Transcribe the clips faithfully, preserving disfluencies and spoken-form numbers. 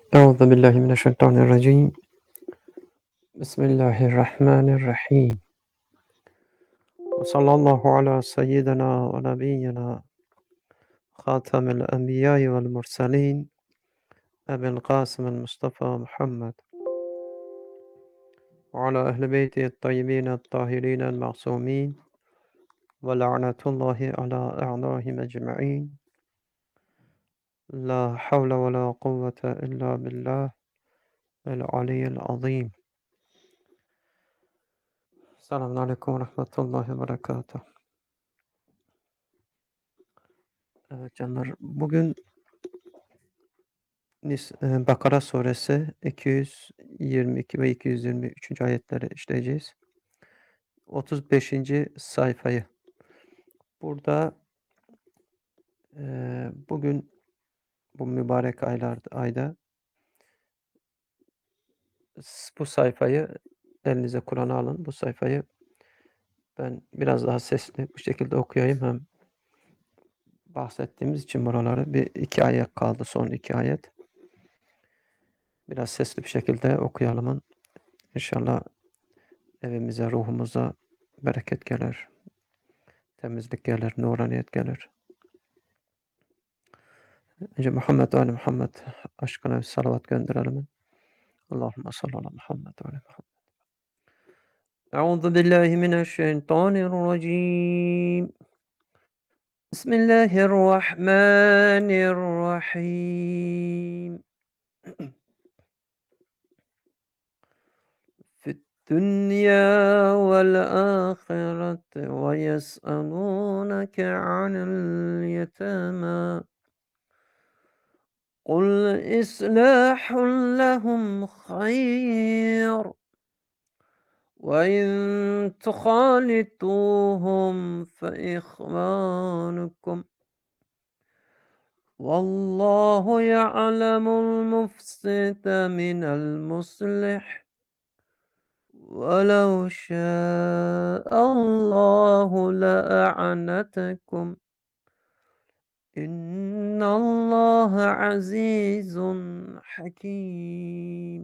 أعوذ بالله من الشيطان الرجيم. بسم الله الرحمن الرحيم. وصلى الله على سيدنا ونبينا خاتم الأنبياء والمرسلين أبي القاسم المصطفى محمد وعلى أهل بيته الطيبين الطاهرين المعصومين ولعنة الله على أعدائهم أجمعين. لا حول ولا قوة إلا بالله العلي العظيم. Selamun Aleyküm ve Rahmetullahi ve Berekatuhu. Evet canlar, bugün Nis eee, Bakara suresi iki yüz yirmi iki ve iki yüz yirmi üçüncü ayetleri işleyeceğiz. otuz beşinci sayfayı. Burada eee, bugün bu mübarek aylarda ayda s bu sayfayı elinize Kur'an'ı alın. Bu sayfayı ben biraz daha sesli bu şekilde okuyayım. Hem bahsettiğimiz için buraları bir iki ayet kaldı, son iki ayet. Biraz sesli bir şekilde okuyalım. İnşallah evimize, ruhumuza bereket gelir, temizlik gelir, nuraniyet gelir. Önce Muhammed ve Ali Muhammed aşkına bir salavat gönderelim. Allahümme salli ala Muhammed ve ali Muhammed. Euzu billahi mineşşeytanirracim. Bismillahirrahmanirrahim. Fid dünya vel ahireti ve yes'elûneke anil yetâmâ. قل إصلاح لهم خير وإن تخالطوهم فإخوانكم والله يعلم المفسد من المصلح ولو شاء الله لأعنتكم إن الله عزيز حكيم.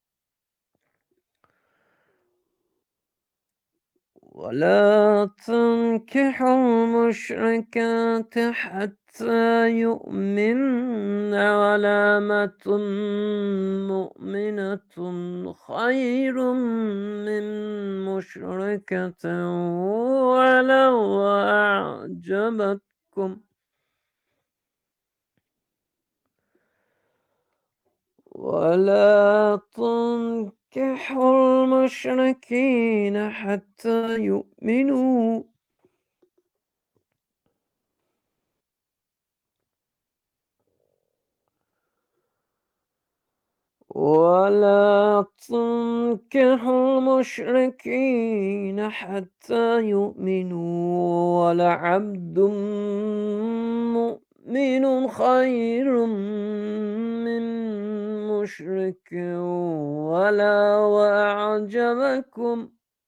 ولا تنكحوا المشركات حتى يؤمن ولامة مؤمنة خير من مشركة ولو أعجبتكم ولا تنكحوا المشركين حتى يؤمنوا ولا تنكحوا المشركين حتى يؤمنوا ولعبد مؤمن خير من مشرك ولو أعجبكم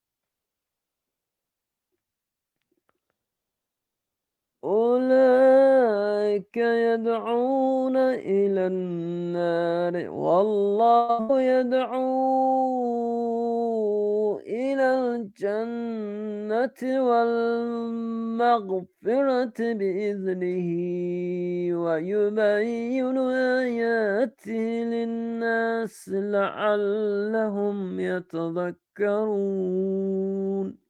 أولئك يدعون إلى النار والله يدعو إلى الجنة والمغفرة بإذنه ويبين آياته للناس لعلهم يتذكرون.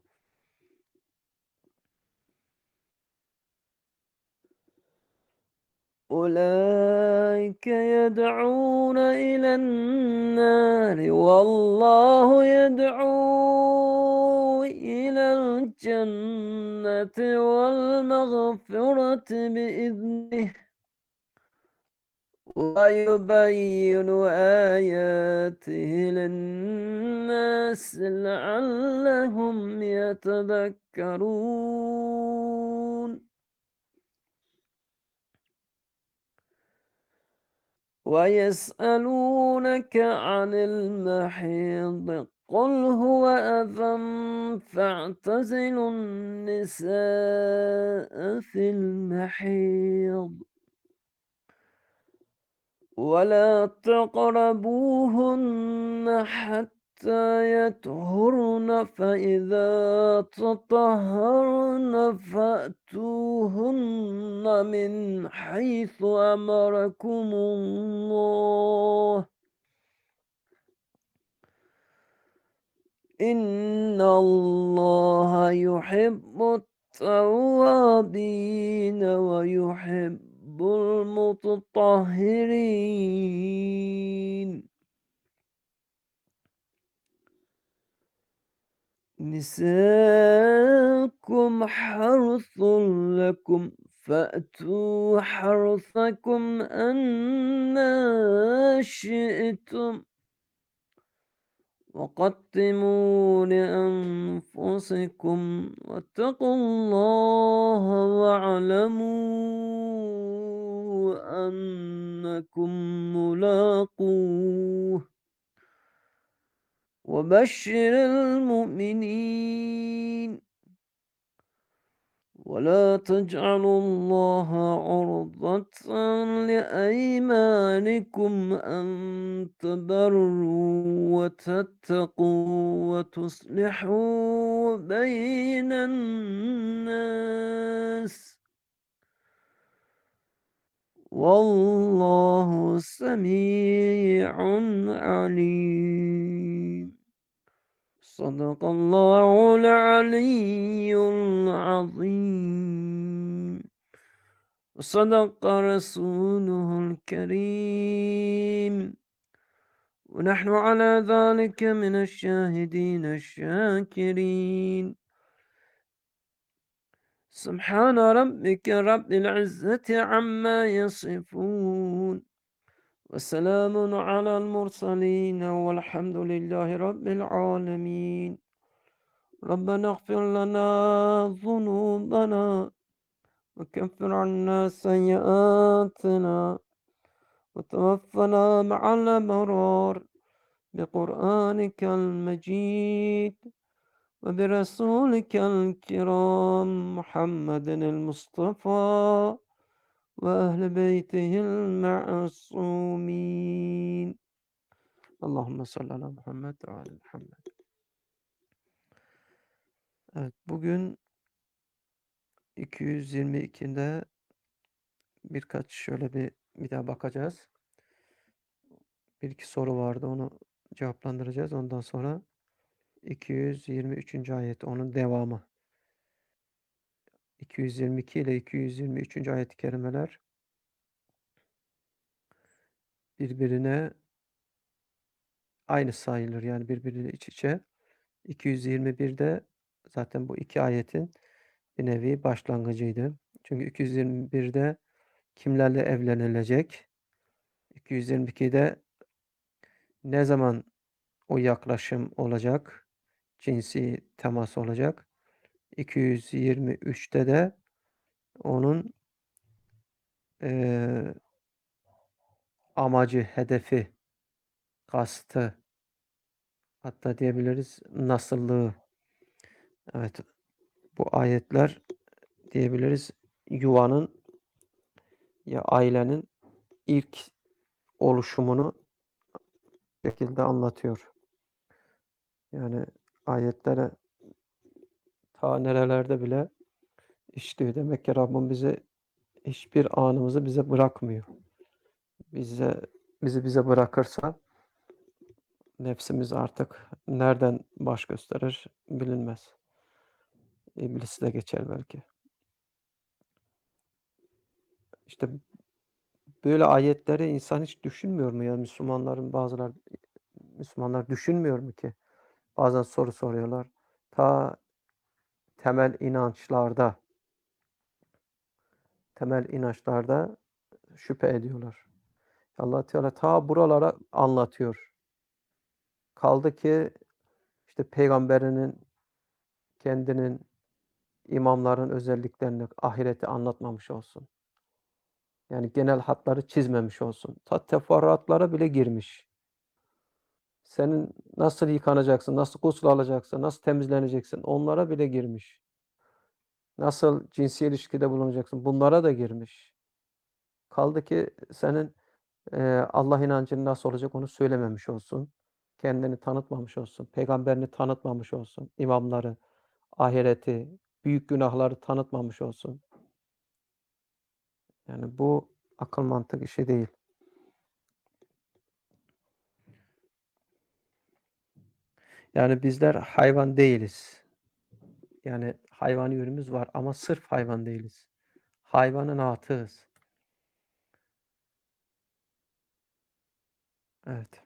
أولئك يدعون إلى النار والله يدعو إلى الجنة والمغفرة بإذنه ويبين آياته للناس لعلهم يتذكرون. ويسألونك عن المحيض قل هو أذى فاعتزلوا النساء في المحيض ولا تقربوهن حتى يطهرن فإذا تطهرن فأتوهن من حيث أمركم الله إن الله يحب التوابين ويحب المتطهرين نساؤكم حرث لكم فأتوا حرثكم أنى شئتم وقدموا لأنفسكم واتقوا الله واعلموا أنكم ملاقوه وبشر المؤمنين ولا تجعلوا الله عرضة لأيمانكم أن تبروا وتتقوا وتصلحوا بين الناس والله سميع عليم صدق الله العلي العظيم وصدق رسوله الكريم ونحن على ذلك من الشاهدين الشاكرين سبحان ربك رب العزة عما يصفون وسلام على المرسلين والحمد لله رب العالمين ربنا اغفر لنا ذنوبنا وكفر عنا سيئاتنا وتوفنا مع الأبرار بقرآنك المجيد وبرسولك الكرام محمد المصطفى وأهل بيته المعصومين اللهم صل على Muhammed ve ala Muhammed. Evet, bugün iki yüz yirmi ikide birkaç şöyle bir bir daha bakacağız. Bir iki soru vardı, onu cevaplandıracağız. Ondan sonra iki yüz yirmi üçüncü ayet, onun devamı. iki yüz yirmi iki ile iki yüz yirmi üçüncü ayet-i kerimeler birbirine aynı sayılır. Yani birbiriyle iç içe. iki yüz yirmi birde zaten bu iki ayetin bir nevi başlangıcıydı. Çünkü iki yüz yirmi birde kimlerle evlenilecek? iki yüz yirmi ikide ne zaman o yaklaşım olacak? Cinsi temas olacak. iki yüz yirmi üçte de onun eee, amacı, hedefi, kastı, hatta diyebiliriz nasıllığı. Evet, bu ayetler diyebiliriz yuvanın ya ailenin ilk oluşumunu şekilde anlatıyor. Yani ayetlere ta nerelerde bile işliyor. Demek ki Rabbim bize hiçbir anımızı bize bırakmıyor. Bize bizi bize bırakırsa nefsimiz artık nereden baş gösterir bilinmez. İblisi de geçer belki. İşte böyle ayetleri insan hiç düşünmüyor mu ya? Müslümanların bazıları Müslümanlar düşünmüyor mu ki? Bazen soru soruyorlar. Ta temel inançlarda temel inançlarda şüphe ediyorlar. Allah Teala ta buralara anlatıyor. Kaldı ki işte peygamberinin kendinin imamların özelliklerini, ahireti anlatmamış olsun. Yani genel hatları çizmemiş olsun. Ta teferruatlara bile girmiş. Senin nasıl yıkanacaksın, nasıl gusül alacaksın, nasıl temizleneceksin onlara bile girmiş. Nasıl cinsi ilişkide bulunacaksın bunlara da girmiş. Kaldı ki senin Eee, Allah inancın nasıl olacak onu söylememiş olsun. Kendini tanıtmamış olsun. Peygamberini tanıtmamış olsun. İmamları, ahireti, büyük günahları tanıtmamış olsun. Yani bu akıl mantık işi değil. Yani bizler hayvan değiliz. Yani hayvani yönümüz var ama sırf hayvan değiliz. Hayvanın atığız. Evet.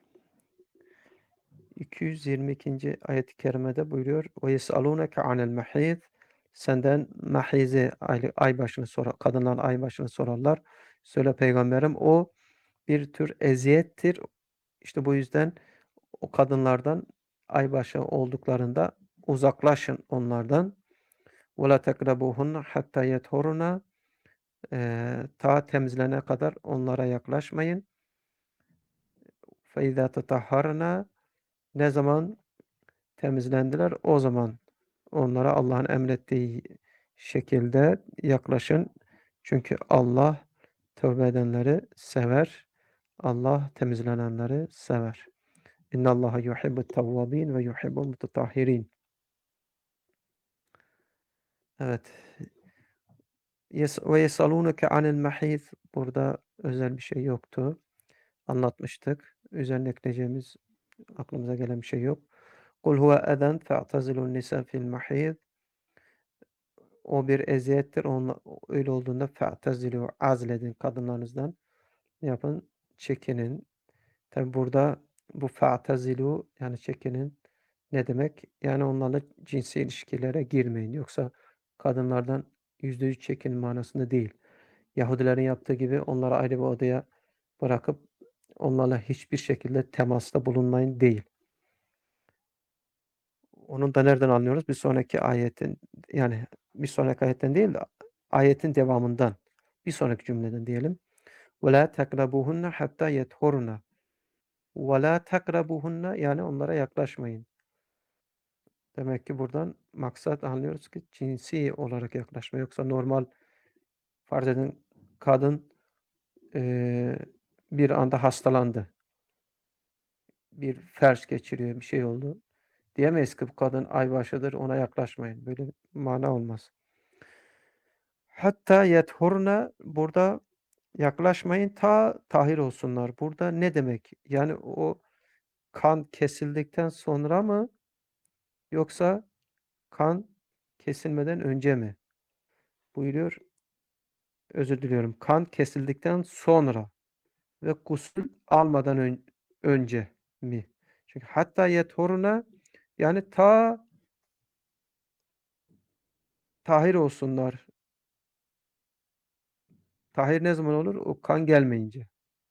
iki yüz yirmi ikinci ayet-i kerimede buyuruyor. Ve yesalûneke anil mahîz. Senden mahizi ay, ay başını sorar. Kadınlar ay başını sorarlar. Söyle peygamberim o bir tür eziyettir. İşte bu yüzden o kadınlardan aybaşı olduklarında uzaklaşın onlardan. Ve la tekrabuhunna hatta yethurna. Eee, ta temizlene kadar onlara yaklaşmayın. Fe izâ tetahharna. Ne zaman temizlendiler, o zaman onlara Allah'ın emrettiği şekilde yaklaşın. Çünkü Allah tövbe edenleri sever. Allah temizlenenleri sever. İnnallaha yuhibbut tevvabin ve yuhibbul mutetahhirin. Evet. Yes ve yesalûneke anil mahîz. Burada özel bir şey yoktu. Anlatmıştık. Üzerine ekleyeceğimiz, aklımıza gelen bir şey yok. Kul huve eden fe'tezilun nisa fil mahîz. O bir eziyettir. Onla, öyle olduğunda fe'tezilu azledin kadınlarınızdan. Ne yapın? Çekinin. Tabi burada bu fe'tezilu yani çekinin ne demek? Yani onlarla cinsi ilişkilere girmeyin. Yoksa kadınlardan yüzde yüz çekinin manasında değil. Yahudilerin yaptığı gibi onları ayrı bir odaya bırakıp onlarla hiçbir şekilde temasta bulunmayın değil. Onu da nereden anlıyoruz? Bir sonraki ayetin yani bir sonraki ayetten değil de ayetin devamından. Bir sonraki cümleden diyelim. وَلَا تَقْرَبُوهُنَّ حَتَّى يَطْهُرْنَ. وَلَا تَقْرَبُوهُنَّ yani onlara yaklaşmayın. Demek ki buradan maksat anlıyoruz ki cinsi olarak yaklaşma. Yoksa normal farz edin kadın eee, bir anda hastalandı. Bir felç geçiriyor, bir şey oldu. Diyemeyiz ki bu kadın aybaşıdır, ona yaklaşmayın. Böyle bir mana olmaz. Hatta yethurna burada yaklaşmayın ta tahir olsunlar. Burada ne demek? Yani o kan kesildikten sonra mı yoksa kan kesilmeden önce mi? Buyuruyor. Özür diliyorum. Kan kesildikten sonra ve gusül almadan ön- önce mi? Çünkü hatta yethurna yani ta tahir olsunlar. Tahir ne zaman olur? O kan gelmeyince.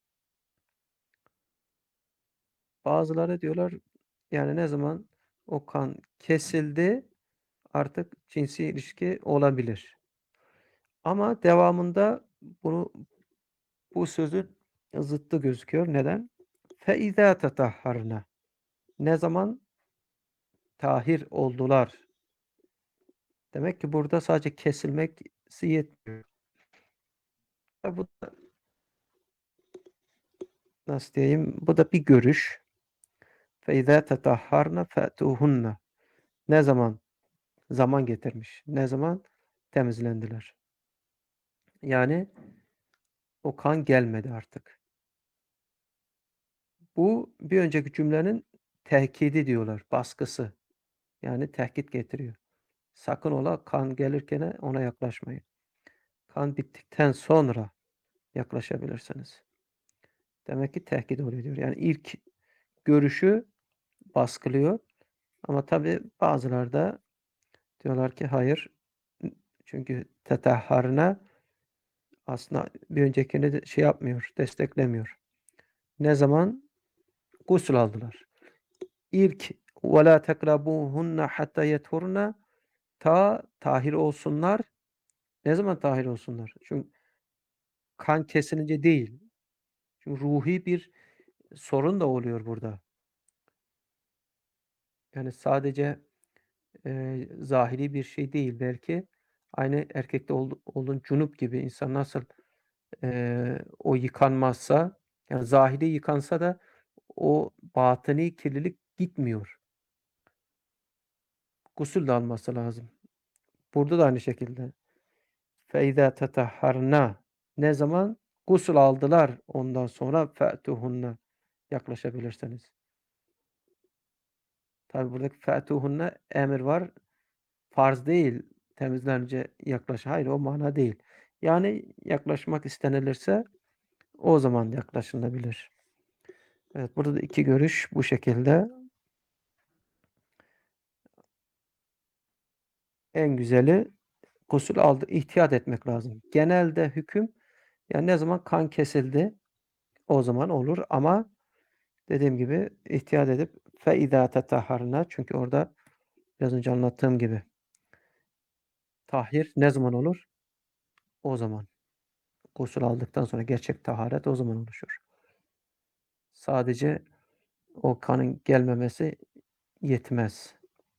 Bazıları diyorlar yani ne zaman o kan kesildi artık cinsi ilişki olabilir. Ama devamında bunu bu sözün zıttı gözüküyor. Neden? فَاِذَا تَطَهَّرْنَ. Ne zaman tahir oldular. Demek ki burada sadece kesilmesi yetmiyor. Bu da, nasıl diyeyim? Bu da bir görüş. فَاِذَا تَطَهَّرْنَ فَأْتُوهُنَّ. Ne zaman? Zaman getirmiş. Ne zaman? Temizlendiler. Yani o kan gelmedi artık. Bu bir önceki cümlenin tehkidi diyorlar, baskısı. Yani tehdit getiriyor. Sakın ola kan gelirken ona yaklaşmayın. Kan bittikten sonra yaklaşabilirsiniz. Demek ki tehdit oluyor diyor. Yani ilk görüşü baskılıyor. Ama tabi bazıları da diyorlar ki hayır. Çünkü tetahharına aslında bir öncekini de şey yapmıyor, desteklemiyor. Ne zaman? Gusül aldılar. İlk وَلَا تَقْرَبُوهُنَّ حَتَّى يَطْهُرْنَ ta tahir olsunlar. Ne zaman tahir olsunlar? Çünkü kan kesilince değil. Çünkü ruhi bir sorun da oluyor burada. Yani sadece eee, zahiri bir şey değil belki. Aynı erkekte oldu, olduğun cunup gibi insan nasıl eee, o yıkanmazsa Yani zahiri yıkansa da o batıni kirlilik gitmiyor. Gusül de alması lazım. Burada da aynı şekilde. فَاِذَا تَطَهَّرْنَا Ne zaman? Gusül aldılar. Ondan sonra فَأْتُهُنَّ yaklaşabilirsiniz. Tabi buradaki فَأْتُهُنَّ emir var. Farz değil. Temizlenince yaklaş. Hayır, o mana değil. Yani yaklaşmak istenilirse o zaman yaklaşılabilir. Evet, burada da iki görüş bu şekilde. En güzeli gusül aldı, ihtiyat etmek lazım. Genelde hüküm yani ne zaman kan kesildi o zaman olur ama dediğim gibi ihtiyat edip fe izâ tetahharna çünkü orada biraz önce anlattığım gibi tahhir ne zaman olur? O zaman. Gusül aldıktan sonra gerçek taharet o zaman oluşur. Sadece o kanın gelmemesi yetmez.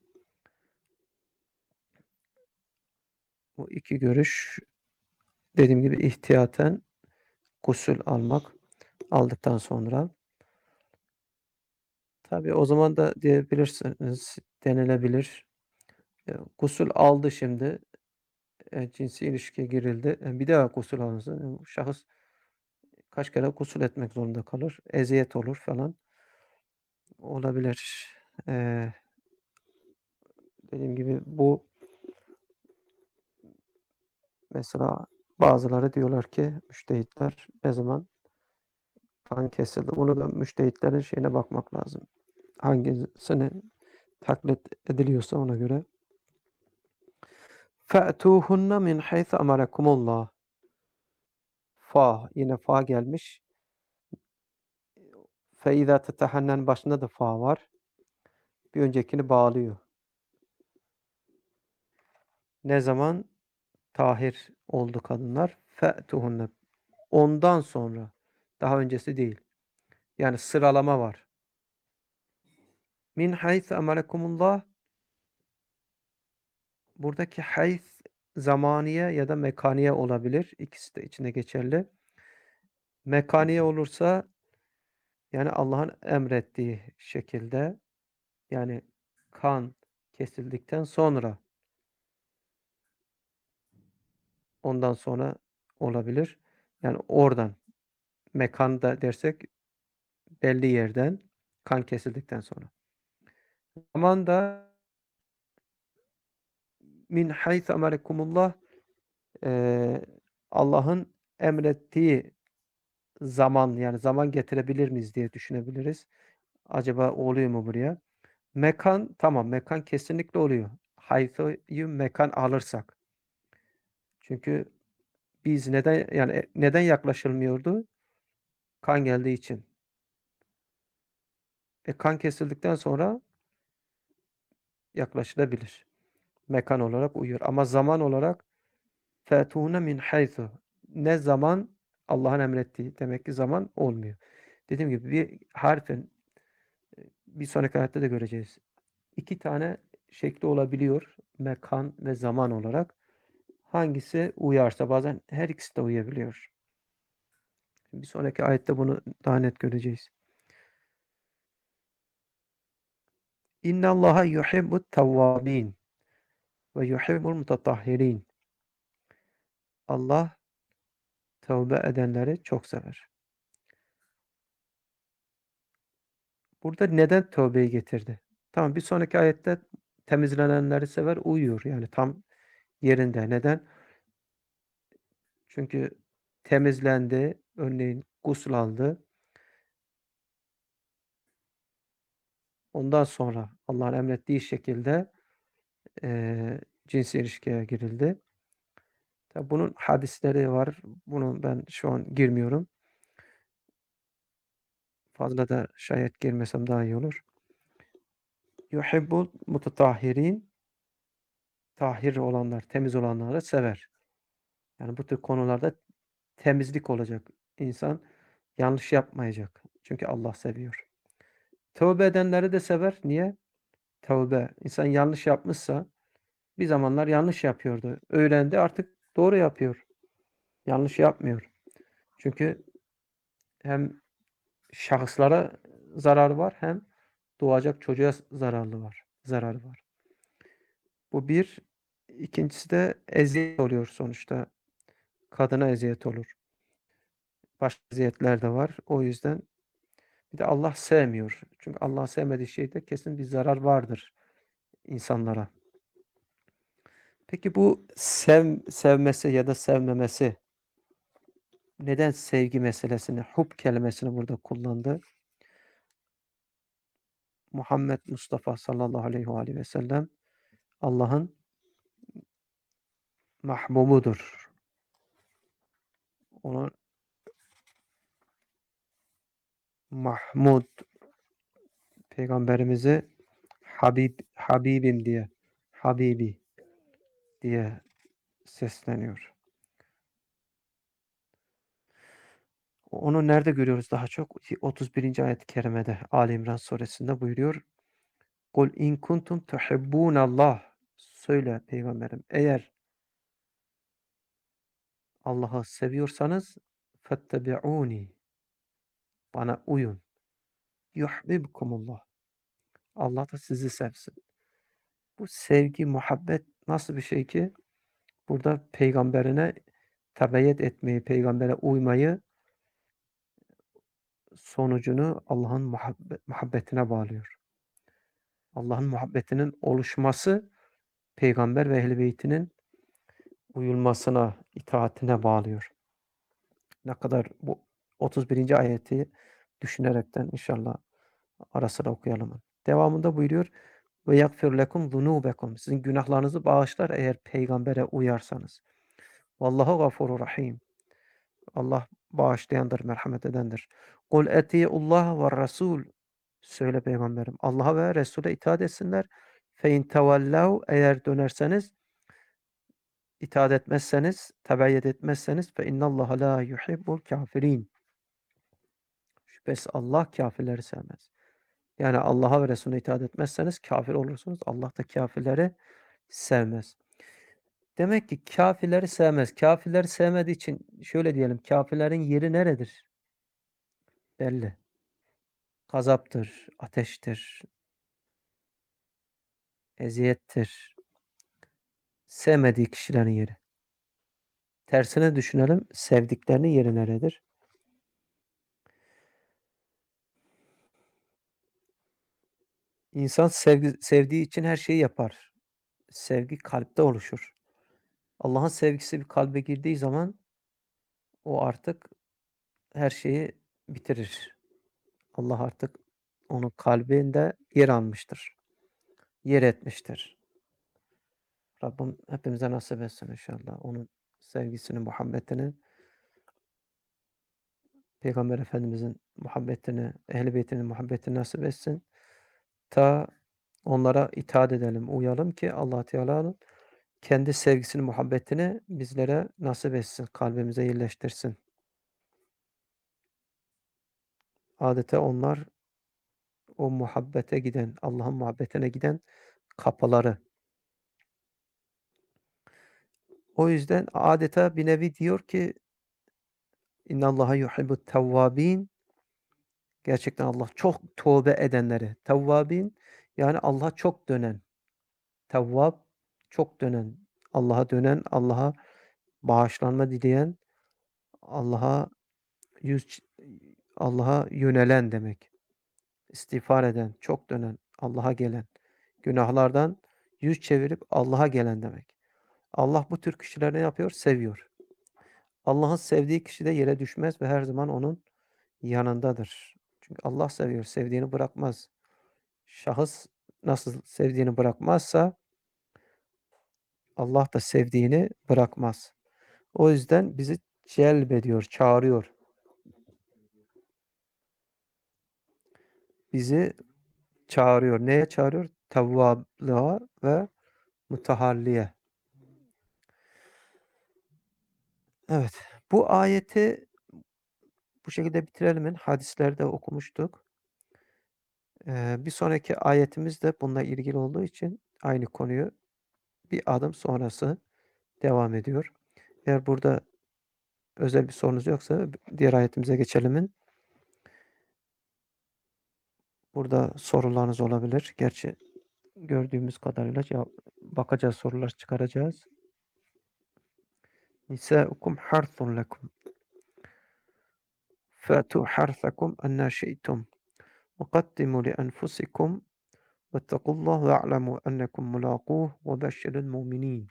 Bu iki görüş dediğim gibi ihtiyaten gusül almak aldıktan sonra. Tabii o zaman da diyebilirsiniz, denilebilir. Eee, gusül aldı şimdi, eee, cinsi ilişkiye girildi. E, bir daha gusül alınsın. E, şahıs kaç kere gusül etmek zorunda kalır. Eziyet olur falan. Olabilir. Eee dediğim gibi bu mesela bazıları diyorlar ki müştehitler ne zaman kan kesildi. Bunu da müştehitlerin şeyine bakmak lazım. Hangisini taklit ediliyorsa ona göre. فَأْتُوهُنَّ مِنْ حَيْثَ أَمَرَكُمُ اللّٰهُ Fa, yine fa gelmiş. فَاِذَا تَتَحَنَّنْ başında da fa var. Bir öncekini bağlıyor. Ne zaman? Tahir oldu kadınlar. فَأْتُوهُنَّ Ondan sonra. Daha öncesi değil. Yani sıralama var. Min haythu emalekumullah buradaki hayth zamaniye ya da mekaniye olabilir. İkisi de içinde geçerli. Mekaniye olursa yani Allah'ın emrettiği şekilde yani kan kesildikten sonra ondan sonra olabilir. Yani oradan mekanda dersek belli yerden kan kesildikten sonra. Zaman da min haythu emalekumullah eee, Allah'ın emrettiği zaman yani zaman getirebilir miyiz diye düşünebiliriz. Acaba oluyor mu buraya? Mekan tamam mekan kesinlikle oluyor. Haythu'yu mekan alırsak. Çünkü biz neden yani e, neden yaklaşılmıyordu? Kan geldiği için. E, kan kesildikten sonra yaklaşılabilir. Mekan olarak uyuyor. Ama zaman olarak fetûne min haythu. Ne zaman Allah'ın emrettiği demek ki zaman olmuyor. Dediğim gibi bir harfin e, bir sonraki ayette de göreceğiz. İki tane şekli olabiliyor. Mekan ve zaman olarak. Hangisi uyarsa bazen her ikisi de uyabiliyor. Bir sonraki ayette bunu daha net göreceğiz. İnnallaha yuhibbut tevvabin ve yuhibbul mutatahhirin. Allah tövbe edenleri çok sever. Burada neden tövbeyi getirdi? Tamam bir sonraki ayette temizlenenleri sever, uyuyor. Yani tam yerinde. Neden? Çünkü temizlendi, örneğin gusül aldı. Ondan sonra Allah'ın emrettiği şekilde eee cinsi ilişkiye girildi. Tabi bunun hadisleri var. Bunu ben şu an girmiyorum. Fazla da şayet girmesem daha iyi olur. Yuhibbul mutatahhirin tahhir olanlar, temiz olanları sever. Yani bu tür konularda temizlik olacak. İnsan yanlış yapmayacak. Çünkü Allah seviyor. Tövbe edenleri de sever. Niye? Tövbe. İnsan yanlış yapmışsa bir zamanlar yanlış yapıyordu. Öğrendi artık doğru yapıyor. Yanlış yapmıyor. Çünkü hem şahıslara zararı var hem doğacak çocuğa zararlı var, zararı var. Bu bir. İkincisi de eziyet oluyor sonuçta. Kadına eziyet olur. Başka eziyetler de var. O yüzden bir de Allah sevmiyor. Çünkü Allah sevmediği şeyde kesin bir zarar vardır insanlara. Peki bu sev sevmesi ya da sevmemesi neden sevgi meselesini, hub kelimesini burada kullandı? Muhammed Mustafa sallallahu aleyhi ve aleyhi ve sellem Allah'ın mahbubudur. Onun Mahmud peygamberimizi Habib Habibim diye Habibi diye sesleniyor. Onu nerede görüyoruz daha çok? otuz birinci ayet-i kerimede Ali İmran suresinde buyuruyor. Kul in kuntum tuhibbunallah. Söyle peygamberim eğer Allah'ı seviyorsanız fettebi'uni. Bana uyun. Yuhbibkumullah. Allah da sizi sevsin. Bu sevgi, muhabbet nasıl bir şey ki? Burada peygamberine tabiat etmeyi, peygambere uymayı sonucunu Allah'ın muhabbet, muhabbetine bağlıyor. Allah'ın muhabbetinin oluşması peygamber ve ehl-i beytinin uyulmasına, itaatine bağlıyor. Ne kadar bu otuz birinci ayeti düşünerekten inşallah ara sıra okuyalım. Devamında buyuruyor ve yagfir lekum zunubekum. Sizin günahlarınızı bağışlar eğer peygambere uyarsanız. Vallahu gafurur rahim. Allah bağışlayandır, merhamet edendir. Kul etiullah ve rasul. Söyle peygamberim. Allah'a ve Resul'e itaat etsinler. Fe in tevellav eğer dönerseniz, itaat etmezseniz, tebeyyet etmezseniz fe innallaha la yuhibbul kafirin. Şüphesiz Allah kafirleri sevmez. Yani Allah'a ve Resulüne itaat etmezseniz kafir olursunuz. Allah da kafirleri sevmez. Demek ki kafirleri sevmez. Kafirleri sevmediği için şöyle diyelim. Kafirlerin yeri neredir? Belli. Gazaptır, ateştir, eziyettir. Sevmediği kişilerin yeri. Tersine düşünelim. Sevdiklerinin yeri neredir? İnsan sevgi, sevdiği için her şeyi yapar. Sevgi kalpte oluşur. Allah'ın sevgisi bir kalbe girdiği zaman o artık her şeyi bitirir. Allah artık onun kalbinde yer almıştır. Yer etmiştir. Rabbim hepimize nasip etsin inşallah. Onun sevgisini, muhabbetini, Peygamber Efendimizin muhabbetini, Ehl-i Beyt'in muhabbetini nasip etsin. Ta onlara itaat edelim, uyalım ki Allah Teala'nın kendi sevgisini, muhabbetini bizlere nasip etsin, kalbimize yerleştirsin. Adeta onlar o muhabbete giden, Allah'ın muhabbetine giden kapıları. O yüzden adeta bir nevi diyor ki İnnallaha yuhibbut tevvabin. Gerçekten Allah çok tövbe edenleri. Tevvabin yani Allah'a çok dönen. Tevvab çok dönen. Allah'a dönen, Allah'a bağışlanma dileyen, Allah'a yüz Allah'a yönelen demek. İstiğfar eden, çok dönen, Allah'a gelen. Günahlardan yüz çevirip Allah'a gelen demek. Allah bu tür kişileri ne yapıyor? Seviyor. Allah'ın sevdiği kişi de yere düşmez ve her zaman onun yanındadır. Çünkü Allah seviyor, sevdiğini bırakmaz. Şahıs nasıl sevdiğini bırakmazsa Allah da sevdiğini bırakmaz. O yüzden bizi celbediyor, çağırıyor. Bizi çağırıyor. Neye çağırıyor? Tevvablığa ve mutahalliye. Evet. Bu ayeti bu şekilde bitirelim. Hadislerde okumuştuk. Ee, bir sonraki ayetimiz de bununla ilgili olduğu için aynı konuyu bir adım sonrası devam ediyor. Eğer burada özel bir sorunuz yoksa diğer ayetimize geçelim. Burada sorularınız olabilir. Gerçi gördüğümüz kadarıyla cevap, bakacağız, sorular çıkaracağız. Nisaukum harthun lekum. Fatu harthakum enna şi'tum. وقدموا لأنفسكم واتقوا الله واعلموا أنكم ملاقوه وبشر المؤمنين.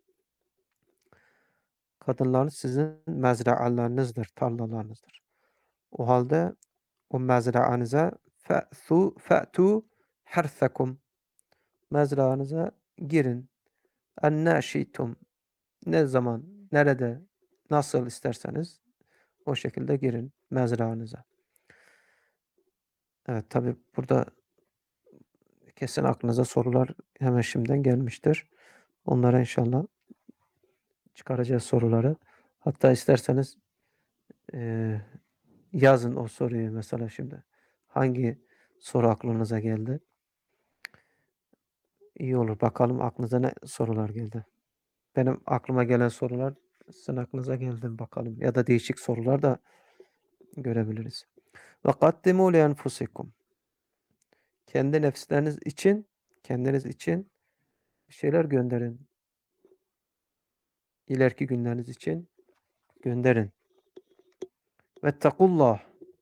Kadınlar sizin mezraalarınızdır, tarlalarınızdır. O halde o mezraanıza fe'tu fe'tu harthakum. Mezraanıza girin. Enne şi'tum. Ne zaman, nerede, nasıl isterseniz o şekilde girin mezraanıza. Evet, tabi burada kesin aklınıza sorular hemen şimdiden gelmiştir. Onlara inşallah çıkaracağız soruları. Hatta isterseniz e, yazın o soruyu mesela şimdi. Hangi soru aklınıza geldi? İyi olur. Bakalım aklınıza ne sorular geldi. Benim aklıma gelen sorular sizin aklınıza geldi mi bakalım. Ya da değişik sorular da görebiliriz. Ve kaddimu li enfusikum. Kendi nefsleriniz için, kendiniz için bir şeyler gönderin. İleriki günleriniz için gönderin. Vettekullah.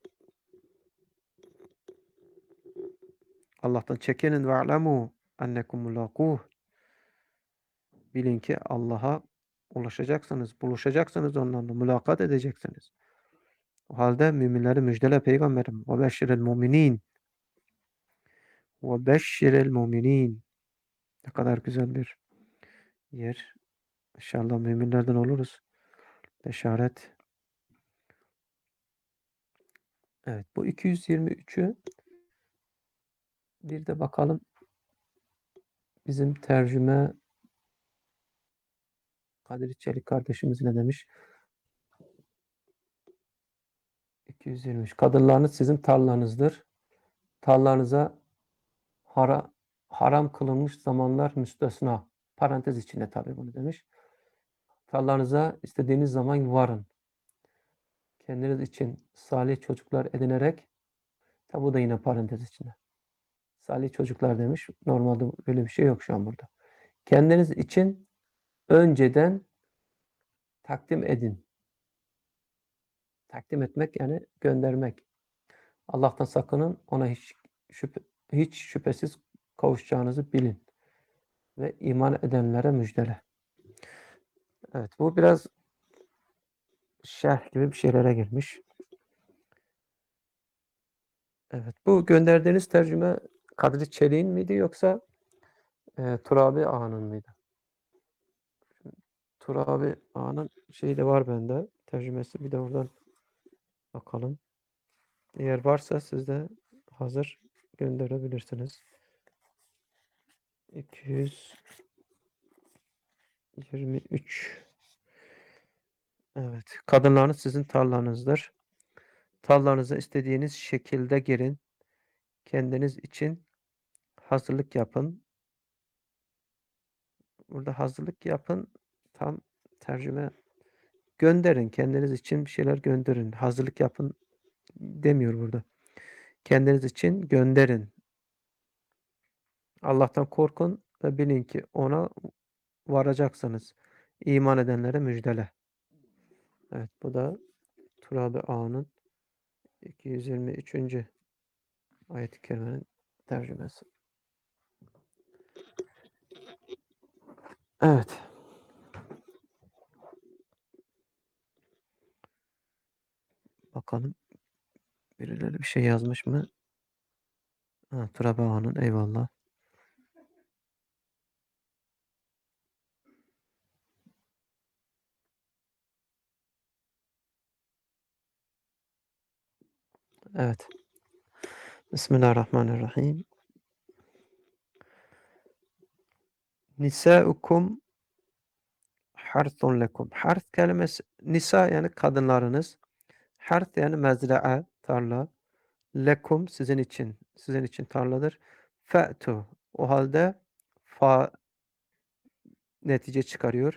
Allah'tan çekinin ve alemu ennekum mulakuh. Bilin ki Allah'a ulaşacaksınız, buluşacaksınız onlarla, mülakat edeceksiniz. O halde müminleri müjdele peygamberim. Ve beşşirel muminin. Ve beşşirel muminin. Ne kadar güzel bir yer. İnşallah müminlerden oluruz. Beşaret. Evet, bu iki yüz yirmi üçü bir de bakalım bizim tercüme Kadir Çelik kardeşimiz ne demiş? iki yüz yirmi üç. Kadınlarınız sizin tarlanızdır. Tarlanıza hara, haram kılınmış zamanlar müstesna. Parantez içinde tabii bunu demiş. Tarlanıza istediğiniz zaman varın. Kendiniz için salih çocuklar edinerek, tabi bu da yine parantez içinde. Salih çocuklar demiş. Normalde böyle bir şey yok şu an burada. Kendiniz için önceden takdim edin. Takdim etmek yani göndermek. Allah'tan sakının, ona hiç şüphe, hiç şüphesiz kavuşacağınızı bilin. Ve iman edenlere müjdele. Evet, bu biraz şerh gibi bir şeylere girmiş. Evet, bu gönderdiğiniz tercüme Kadri Çelik'in miydi yoksa e, Turabi Ağa'nın mıydı? Turabi Ağa'nın şeyi de var bende. Tercümesi, bir de oradan bakalım. Eğer varsa siz de hazır gönderebilirsiniz. iki yüz yirmi üç. Evet. Kadınlarınız sizin tarlanızdır. Tarlanıza istediğiniz şekilde girin. Kendiniz için hazırlık yapın. Burada hazırlık yapın. Tam tercüme gönderin. Kendiniz için bir şeyler gönderin. Hazırlık yapın demiyor burada. Kendiniz için gönderin. Allah'tan korkun ve bilin ki ona varacaksınız. İman edenlere müjdele. Evet, bu da Turabi Ağa'nın iki yüz yirmi üçüncü ayet-i kerimenin tercümesi. Evet. Bakalım birileri bir şey yazmış mı? Ha, Turabi Ağa'nın, eyvallah. Evet. Bismillahirrahmanirrahim. Nisaukum harthun lekum. Harth kelimesi, nisa yani kadınlarınız. Harth yani mezra'a, tarla. Lekum sizin için. Sizin için tarladır. Fe'tu. O halde fa netice çıkarıyor.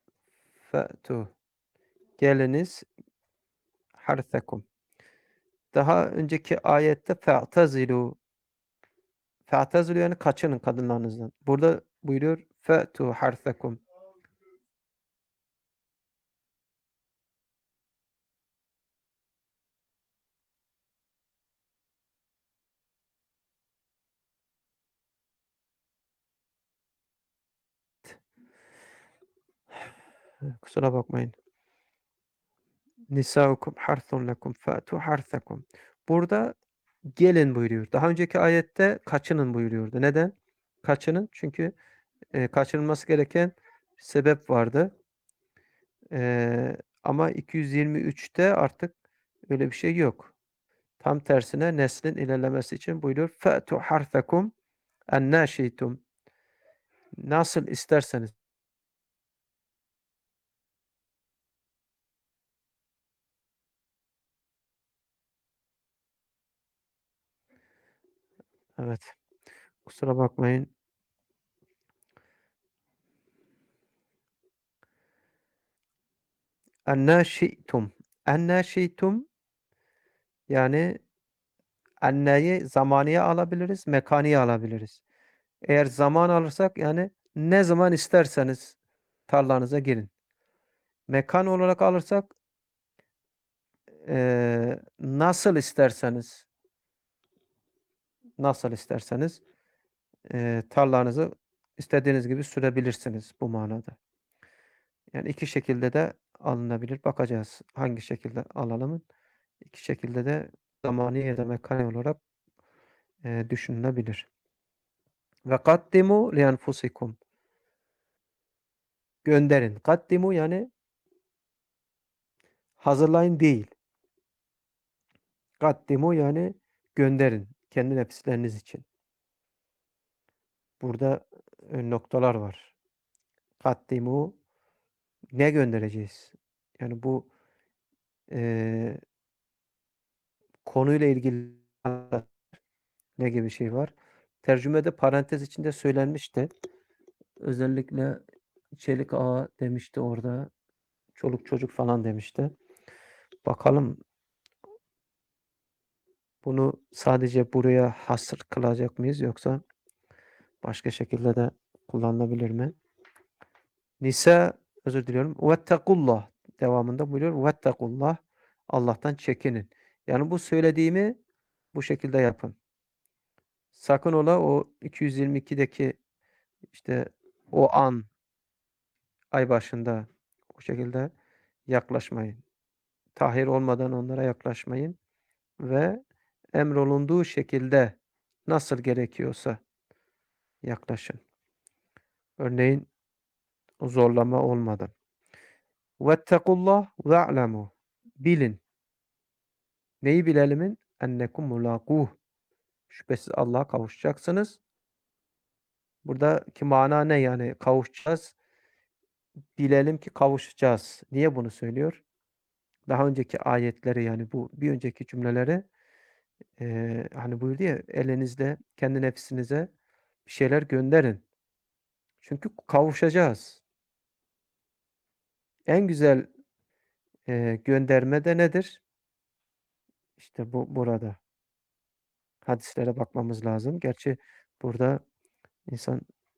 Fe'tu. Geliniz harthekum. Daha önceki ayette fe'tezilu. Fe'tezilu yani kaçının kadınlarınızdan. Burada buyuruyor fe'tu harsekum. Kusura bakmayın. Nisaukum harsun lekum fe'tu harsekum. Burada gelin buyuruyor. Daha önceki ayette kaçının buyuruyordu. Neden? Kaçının çünkü e, kaçınılması gereken sebep vardı. E, ama iki yüz yirmi üçte artık öyle bir şey yok. Tam tersine neslin ilerlemesi için buyuruyor. Fe'tu harsekum ennâ şi'tum. Nasıl isterseniz. Evet. Kusura bakmayın. Ennâ şi'tum. Ennâ şi'tum yani enneyi zamaniye alabiliriz, mekaniye alabiliriz. Eğer zaman alırsak yani ne zaman isterseniz tarlanıza girin. Mekan olarak alırsak eee, nasıl isterseniz nasıl isterseniz eee, tarlanızı istediğiniz gibi sürebilirsiniz bu manada. Yani iki şekilde de alınabilir. Bakacağız hangi şekilde alalım. İki şekilde de zamani ya da mekani olarak eee, düşünülebilir. Ve kaddimu li enfusikum. Gönderin. Kaddimu yani hazırlayın değil. Kaddimu yani gönderin. Kendi nefisleriniz için. Burada e, noktalar var. Kaddimu ne göndereceğiz? Yani bu e, konuyla ilgili ne gibi şey var? Tercümede parantez içinde söylenmişti. Özellikle çelik ağa demişti orada. Çoluk çocuk falan demişti. Bakalım bunu sadece buraya hasır kılacak mıyız yoksa başka şekilde de kullanılabilir mi? Nisa özür diliyorum. Vettekullah devamında buyuruyor. Vettekullah Allah'tan çekinin. Yani bu söylediğimi bu şekilde yapın. Sakın ola o iki yüz yirmi ikideki işte o an ay başında o şekilde yaklaşmayın. Tahir olmadan onlara yaklaşmayın ve emrolunduğu şekilde nasıl gerekiyorsa yaklaşın. Örneğin zorlama olmadan. Vettekullah ve'lemu. Bilin. Neyi bilelimin? Ennekum mulakuh. Şüphesiz Allah'a kavuşacaksınız. Buradaki mana ne yani? Kavuşacağız. Bilelim ki kavuşacağız. Niye bunu söylüyor? Daha önceki ayetleri yani bu bir önceki cümleleri eee, hani buyurdu ya elinizde kendi nefsinize bir şeyler gönderin. Çünkü kavuşacağız. En güzel eee, gönderme de nedir? İşte bu burada. Hadislere bakmamız lazım. Gerçi burada insan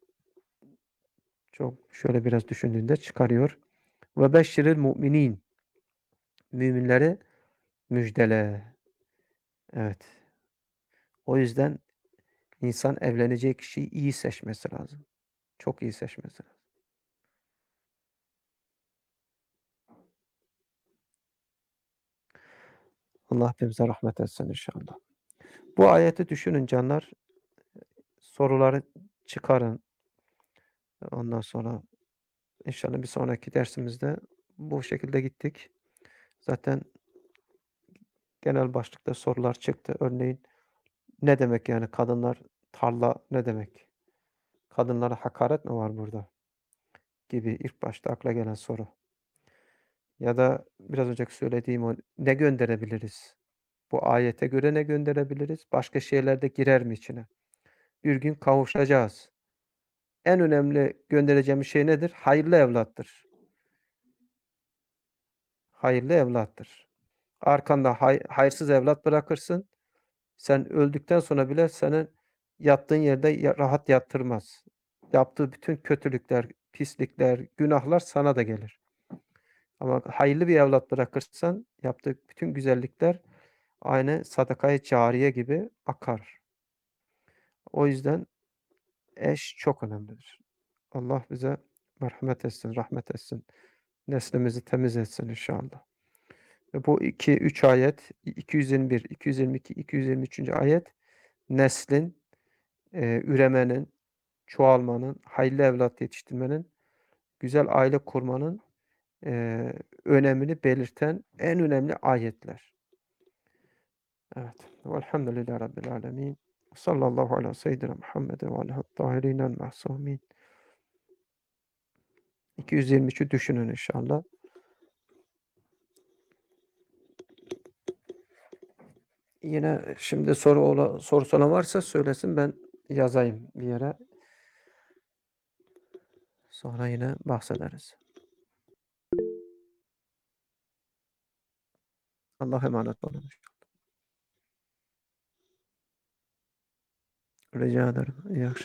çok şöyle biraz düşündüğünde çıkarıyor. Ve beşşiril mu'minin. Müminleri müjdele. Evet. O yüzden insan evleneceği kişiyi iyi seçmesi lazım. Çok iyi seçmesi lazım. Allah hepimize rahmet etsin inşallah. Bu ayeti düşünün canlar. Soruları çıkarın. Ondan sonra inşallah bir sonraki dersimizde bu şekilde gittik. Zaten genel başlıkta sorular çıktı. Örneğin ne demek yani kadınlar tarla ne demek? Kadınlara hakaret mi var burada? Gibi ilk başta akla gelen soru. Ya da biraz önceki söylediğim o ne gönderebiliriz? Bu ayete göre ne gönderebiliriz? Başka şeyler de girer mi içine? Bir gün kavuşacağız. En önemli göndereceğimiz şey nedir? Hayırlı evlattır. Hayırlı evlattır. arkanda hay hayırsız evlat bırakırsın. Sen öldükten sonra bile senin yattığın yerde ya rahat yattırmaz. Yaptığı bütün kötülükler, pislikler, günahlar sana da gelir. Ama hayırlı bir evlat bırakırsan yaptığı bütün güzellikler aynı sadakayı cariye gibi akar. O yüzden eş çok önemlidir. Allah bize merhamet etsin, rahmet etsin. Neslimizi temiz etsin inşallah. Ve bu iki üç ayet, iki yüz yirmi bir, iki yüz yirmi iki, iki yüz yirmi üçüncü ayet neslin, eee, üremenin, çoğalmanın, hayırlı evlat yetiştirmenin, güzel aile kurmanın, eee, önemini belirten en önemli ayetler. Evet. Velhamdülillahi Rabbil alemin. Sallallahu ala seyyidina Muhammed ve alihi tahirinel ma'sumin. iki yüz yirmi üçü düşünün inşallah. Yine şimdi soru ola, sorusu olan varsa söylesin, ben yazayım bir yere. Sonra yine bahsederiz. Allah'a emanet olun. Rica ederim. İyi akşamlar.